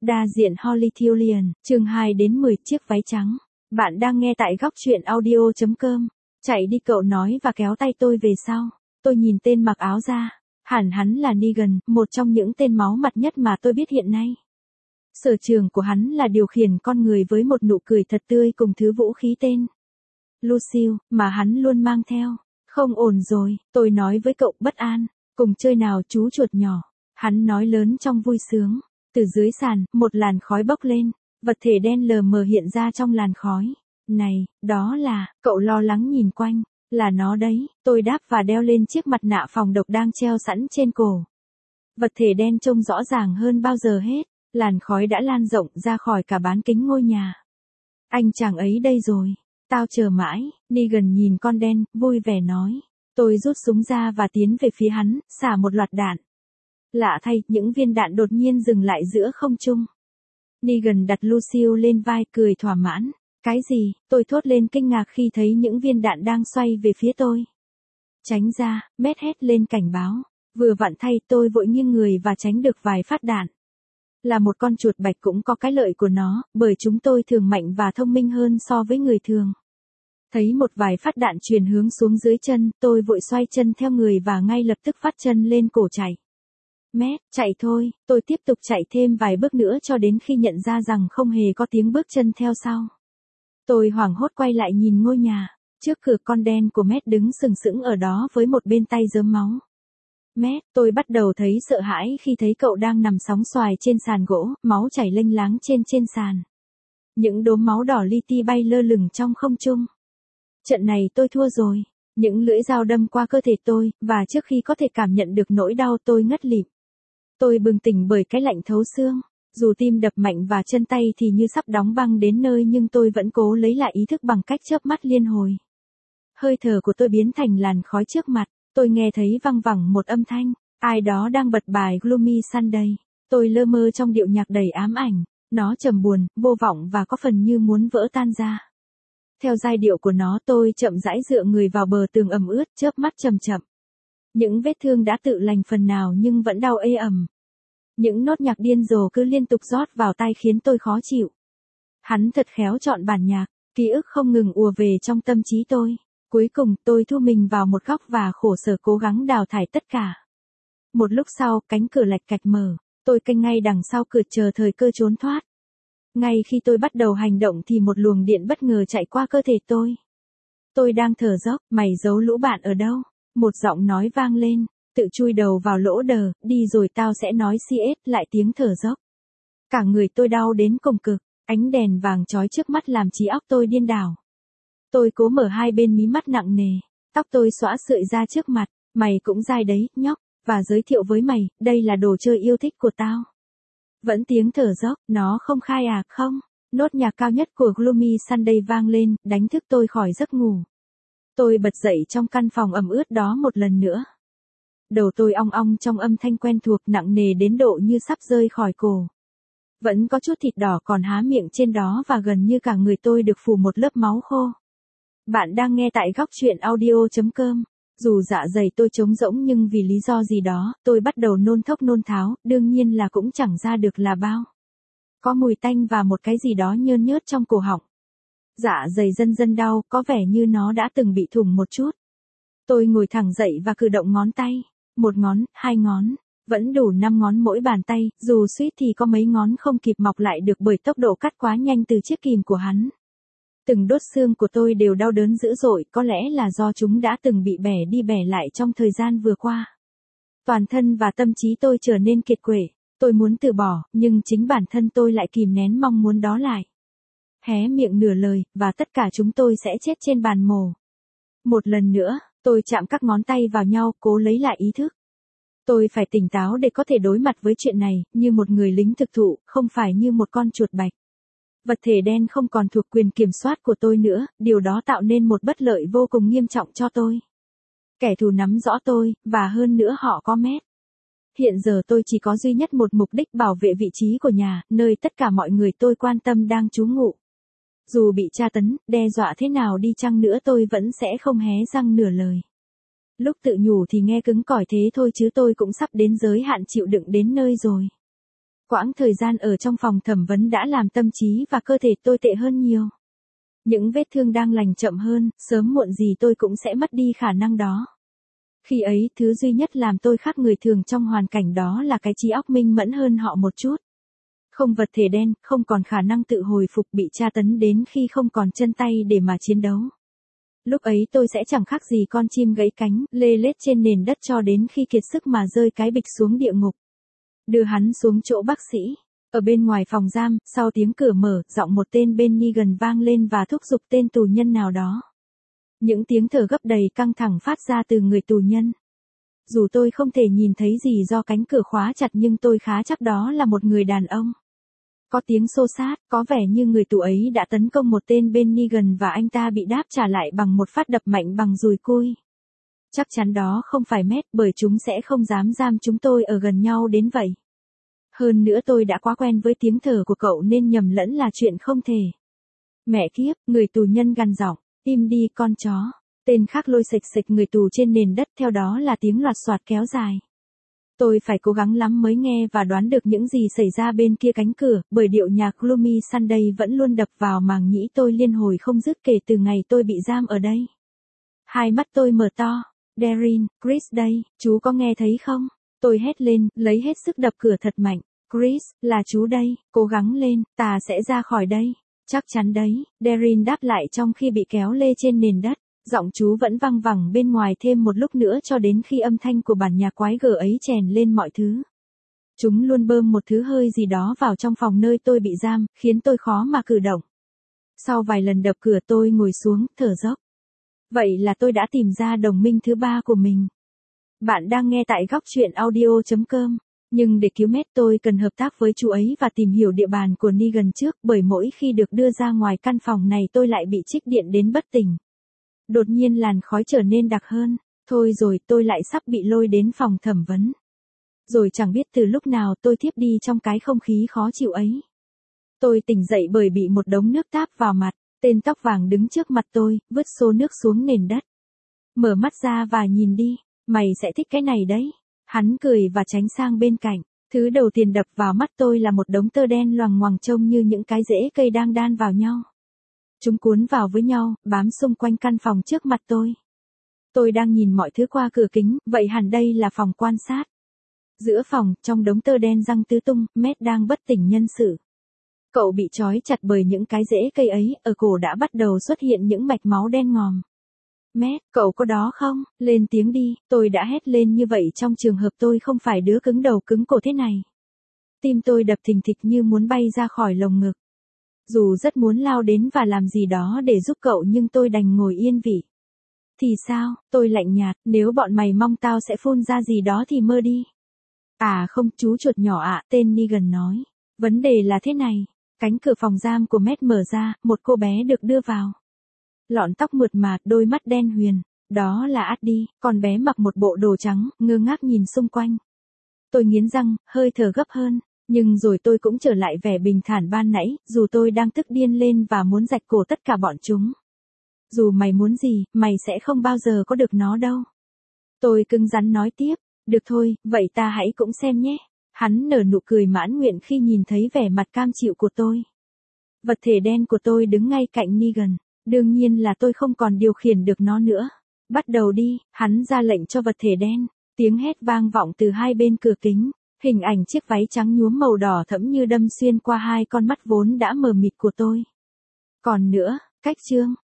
Đa diện Holythilian, chương 2 đến 10 chiếc váy trắng. Bạn đang nghe tại góc truyện audio.com. Chạy đi, cậu nói và kéo tay tôi về sau. Tôi nhìn tên mặc áo da. Hẳn hắn là Negan, một trong những tên máu mặt nhất mà tôi biết hiện nay. Sở trường của hắn là điều khiển con người với một nụ cười thật tươi cùng thứ vũ khí tên Lucille, mà hắn luôn mang theo. Không ổn rồi, tôi nói với cậu bất an. Cùng chơi nào chú chuột nhỏ. Hắn nói lớn trong vui sướng. Từ dưới sàn, một làn khói bốc lên. Vật thể đen lờ mờ hiện ra trong làn khói. Này, đó là, cậu lo lắng nhìn quanh. Là nó đấy, tôi đáp và đeo lên chiếc mặt nạ phòng độc đang treo sẵn trên cổ. Vật thể đen trông rõ ràng hơn bao giờ hết. Làn khói đã lan rộng ra khỏi cả bán kính ngôi nhà. Anh chàng ấy đây rồi. Tao chờ mãi. Negan nhìn con đen, vui vẻ nói. Tôi rút súng ra và tiến về phía hắn, xả một loạt đạn. Lạ thay, những viên đạn đột nhiên dừng lại giữa không trung. Negan đặt Lucille lên vai, cười thỏa mãn. Cái gì? Tôi thốt lên kinh ngạc khi thấy những viên đạn đang xoay về phía tôi. Tránh ra, Matt hét lên cảnh báo. Vừa vặn thay, tôi vội nghiêng người và tránh được vài phát đạn. Là một con chuột bạch cũng có cái lợi của nó, bởi chúng tôi thường mạnh và thông minh hơn so với người thường. Thấy một vài phát đạn truyền hướng xuống dưới chân, tôi vội xoay chân theo người và ngay lập tức phát chân lên cổ chạy. Matt, chạy thôi, tôi tiếp tục chạy thêm vài bước nữa cho đến khi nhận ra rằng không hề có tiếng bước chân theo sau. Tôi hoảng hốt quay lại nhìn ngôi nhà, trước cửa con đen của Matt đứng sừng sững ở đó với một bên tay rớm máu. Matt, tôi bắt đầu thấy sợ hãi khi thấy cậu đang nằm sóng xoài trên sàn gỗ, máu chảy lênh láng trên sàn. Những đốm máu đỏ li ti bay lơ lửng trong không trung. Trận này tôi thua rồi. Những lưỡi dao đâm qua cơ thể tôi, và trước khi có thể cảm nhận được nỗi đau tôi ngất lịm. Tôi bừng tỉnh bởi cái lạnh thấu xương. Dù tim đập mạnh và chân tay thì như sắp đóng băng đến nơi nhưng tôi vẫn cố lấy lại ý thức bằng cách chớp mắt liên hồi. Hơi thở của tôi biến thành làn khói trước mặt. Tôi nghe thấy văng vẳng một âm thanh. Ai đó đang bật bài Gloomy Sunday. Tôi lơ mơ trong điệu nhạc đầy ám ảnh. Nó trầm buồn, vô vọng và có phần như muốn vỡ tan ra. Theo giai điệu của nó tôi chậm rãi dựa người vào bờ tường ẩm ướt, chớp mắt chậm chậm. Những vết thương đã tự lành phần nào nhưng vẫn đau ê ẩm. Những nốt nhạc điên rồ cứ liên tục rót vào tai khiến tôi khó chịu. Hắn thật khéo chọn bản nhạc, ký ức không ngừng ùa về trong tâm trí tôi. Cuối cùng tôi thu mình vào một góc và khổ sở cố gắng đào thải tất cả. Một lúc sau, cánh cửa lạch cạch mở, tôi canh ngay đằng sau cửa chờ thời cơ trốn thoát. Ngay khi tôi bắt đầu hành động thì một luồng điện bất ngờ chạy qua cơ thể tôi. Tôi đang thở dốc, mày giấu lũ bạn ở đâu? Một giọng nói vang lên, tự chui đầu vào lỗ đờ, đi rồi tao sẽ nói CS, lại tiếng thở dốc. Cả người tôi đau đến cùng cực, ánh đèn vàng chói trước mắt làm trí óc tôi điên đảo. Tôi cố mở hai bên mí mắt nặng nề, tóc tôi xõa sợi ra trước mặt, mày cũng dai đấy, nhóc, và giới thiệu với mày, đây là đồ chơi yêu thích của tao. Vẫn tiếng thở dốc, nó không khai à, không? Nốt nhạc cao nhất của Gloomy Sunday vang lên, đánh thức tôi khỏi giấc ngủ. Tôi bật dậy trong căn phòng ẩm ướt đó một lần nữa. Đầu tôi ong ong trong âm thanh quen thuộc nặng nề đến độ như sắp rơi khỏi cổ. Vẫn có chút thịt đỏ còn há miệng trên đó và gần như cả người tôi được phủ một lớp máu khô. Bạn đang nghe tại góc truyện audio.com. Dù dạ dày tôi trống rỗng nhưng vì lý do gì đó, tôi bắt đầu nôn thốc nôn tháo, đương nhiên là cũng chẳng ra được là bao. Có mùi tanh và một cái gì đó nhơn nhớt trong cổ họng. Dạ dày dần dần đau, có vẻ như nó đã từng bị thủng một chút. Tôi ngồi thẳng dậy và cử động ngón tay. Một ngón, hai ngón, vẫn đủ 5 ngón mỗi bàn tay, dù suýt thì có mấy ngón không kịp mọc lại được bởi tốc độ cắt quá nhanh từ chiếc kìm của hắn. Từng đốt xương của tôi đều đau đớn dữ dội, có lẽ là do chúng đã từng bị bẻ đi bẻ lại trong thời gian vừa qua. Toàn thân và tâm trí tôi trở nên kiệt quệ, tôi muốn từ bỏ, nhưng chính bản thân tôi lại kìm nén mong muốn đó lại. Hé miệng nửa lời, và tất cả chúng tôi sẽ chết trên bàn mổ. Một lần nữa, tôi chạm các ngón tay vào nhau, cố lấy lại ý thức. Tôi phải tỉnh táo để có thể đối mặt với chuyện này, như một người lính thực thụ, không phải như một con chuột bạch. Vật thể đen không còn thuộc quyền kiểm soát của tôi nữa, điều đó tạo nên một bất lợi vô cùng nghiêm trọng cho tôi. Kẻ thù nắm rõ tôi, và hơn nữa họ có Matt. Hiện giờ tôi chỉ có duy nhất một mục đích bảo vệ vị trí của nhà, nơi tất cả mọi người tôi quan tâm đang trú ngụ. Dù bị tra tấn, đe dọa thế nào đi chăng nữa tôi vẫn sẽ không hé răng nửa lời. Lúc tự nhủ thì nghe cứng cỏi thế thôi chứ tôi cũng sắp đến giới hạn chịu đựng đến nơi rồi. quãng thời gian ở trong phòng thẩm vấn đã làm tâm trí và cơ thể tôi tệ hơn nhiều. Những vết thương đang lành chậm hơn, sớm muộn gì tôi cũng sẽ mất đi khả năng đó. Khi ấy, thứ duy nhất làm tôi khác người thường trong hoàn cảnh đó là cái trí óc minh mẫn hơn họ một chút. Không vật thể đen, không còn khả năng tự hồi phục, bị tra tấn đến khi không còn chân tay để mà chiến đấu. Lúc ấy tôi sẽ chẳng khác gì con chim gãy cánh, lê lết trên nền đất cho đến khi kiệt sức mà rơi cái bịch xuống địa ngục. Đưa hắn xuống chỗ bác sĩ. Ở bên ngoài phòng giam, sau tiếng cửa mở, giọng một tên bên Negan vang lên và thúc giục tên tù nhân nào đó. Những tiếng thở gấp đầy căng thẳng phát ra từ người tù nhân. Dù tôi không thể nhìn thấy gì do cánh cửa khóa chặt nhưng tôi khá chắc đó là một người đàn ông. Có tiếng xô xát, có vẻ như người tù ấy đã tấn công một tên bên Negan và anh ta bị đáp trả lại bằng một phát đập mạnh bằng dùi cui. Chắc chắn đó không phải Matt, bởi chúng sẽ không dám giam chúng tôi ở gần nhau đến vậy. Hơn nữa tôi đã quá quen với tiếng thở của cậu nên nhầm lẫn là chuyện không thể. Mẹ kiếp, người tù nhân gằn giọng, im đi con chó. Tên khác lôi xịch xịch người tù trên nền đất, theo đó là tiếng loạt soạt kéo dài. Tôi phải cố gắng lắm mới nghe và đoán được những gì xảy ra bên kia cánh cửa, bởi điệu nhạc Gloomy Sunday vẫn luôn đập vào màng nhĩ tôi liên hồi không dứt kể từ ngày tôi bị giam ở đây. Hai mắt tôi mở to. Daryl, Chris đây, chú có nghe thấy không? Tôi hét lên, lấy hết sức đập cửa thật mạnh. Chris, là chú đây, cố gắng lên, ta sẽ ra khỏi đây. Chắc chắn đấy, Daryl đáp lại trong khi bị kéo lê trên nền đất. Giọng chú vẫn văng vẳng bên ngoài thêm một lúc nữa cho đến khi âm thanh của bản nhạc quái gở ấy chèn lên mọi thứ. Chúng luôn bơm một thứ hơi gì đó vào trong phòng nơi tôi bị giam, khiến tôi khó mà cử động. Sau vài lần đập cửa tôi ngồi xuống, thở dốc. Vậy là tôi đã tìm ra đồng minh thứ ba của mình. Bạn đang nghe tại góc truyện audio.com. Nhưng để cứu Matt tôi cần hợp tác với chú ấy và tìm hiểu địa bàn của Negan trước, bởi mỗi khi được đưa ra ngoài căn phòng này tôi lại bị trích điện đến bất tỉnh. Đột nhiên làn khói trở nên đặc hơn. Thôi rồi, tôi lại sắp bị lôi đến phòng thẩm vấn. Rồi chẳng biết từ lúc nào tôi thiếp đi trong cái không khí khó chịu ấy. Tôi tỉnh dậy bởi bị một đống nước táp vào mặt. Tên tóc vàng đứng trước mặt tôi, vứt xô nước xuống nền đất. Mở mắt ra và nhìn đi, mày sẽ thích cái này đấy. Hắn cười và tránh sang bên cạnh. Thứ đầu tiên đập vào mắt tôi là một đống tơ đen loằng ngoằng trông như những cái rễ cây đang đan vào nhau. Chúng cuốn vào với nhau, bám xung quanh căn phòng trước mặt tôi. Tôi đang nhìn mọi thứ qua cửa kính, vậy hẳn đây là phòng quan sát. Giữa phòng, trong đống tơ đen răng tứ tung, Matt đang bất tỉnh nhân sự. Cậu bị trói chặt bởi những cái rễ cây ấy, ở cổ đã bắt đầu xuất hiện những mạch máu đen ngòm. Matt, cậu có đó không? Lên tiếng đi, tôi đã hét lên như vậy trong trường hợp tôi không phải đứa cứng đầu cứng cổ thế này. Tim tôi đập thình thịch như muốn bay ra khỏi lồng ngực. Dù rất muốn lao đến và làm gì đó để giúp cậu nhưng tôi đành ngồi yên vị. Thì sao, tôi lạnh nhạt, nếu bọn mày mong tao sẽ phun ra gì đó thì mơ đi. À không, chú chuột nhỏ ạ, tên Negan nói. Vấn đề là thế này. Cánh cửa phòng giam của Matt mở ra, một cô bé được đưa vào. Lọn tóc mượt mà, đôi mắt đen huyền. Đó là Addie, con bé mặc một bộ đồ trắng, ngơ ngác nhìn xung quanh. Tôi nghiến răng, hơi thở gấp hơn. Nhưng rồi tôi cũng trở lại vẻ bình thản ban nãy, dù tôi đang tức điên lên và muốn rạch cổ tất cả bọn chúng. Dù mày muốn gì, mày sẽ không bao giờ có được nó đâu. Tôi cứng rắn nói tiếp, được thôi, vậy ta hãy cũng xem nhé. Hắn nở nụ cười mãn nguyện khi nhìn thấy vẻ mặt cam chịu của tôi. Vật thể đen của tôi đứng ngay cạnh Negan. Đương nhiên là tôi không còn điều khiển được nó nữa. Bắt đầu đi, hắn ra lệnh cho vật thể đen. Tiếng hét vang vọng từ hai bên cửa kính. Hình ảnh chiếc váy trắng nhuốm màu đỏ thẫm như đâm xuyên qua hai con mắt vốn đã mờ mịt của tôi. Còn nữa, cách chương.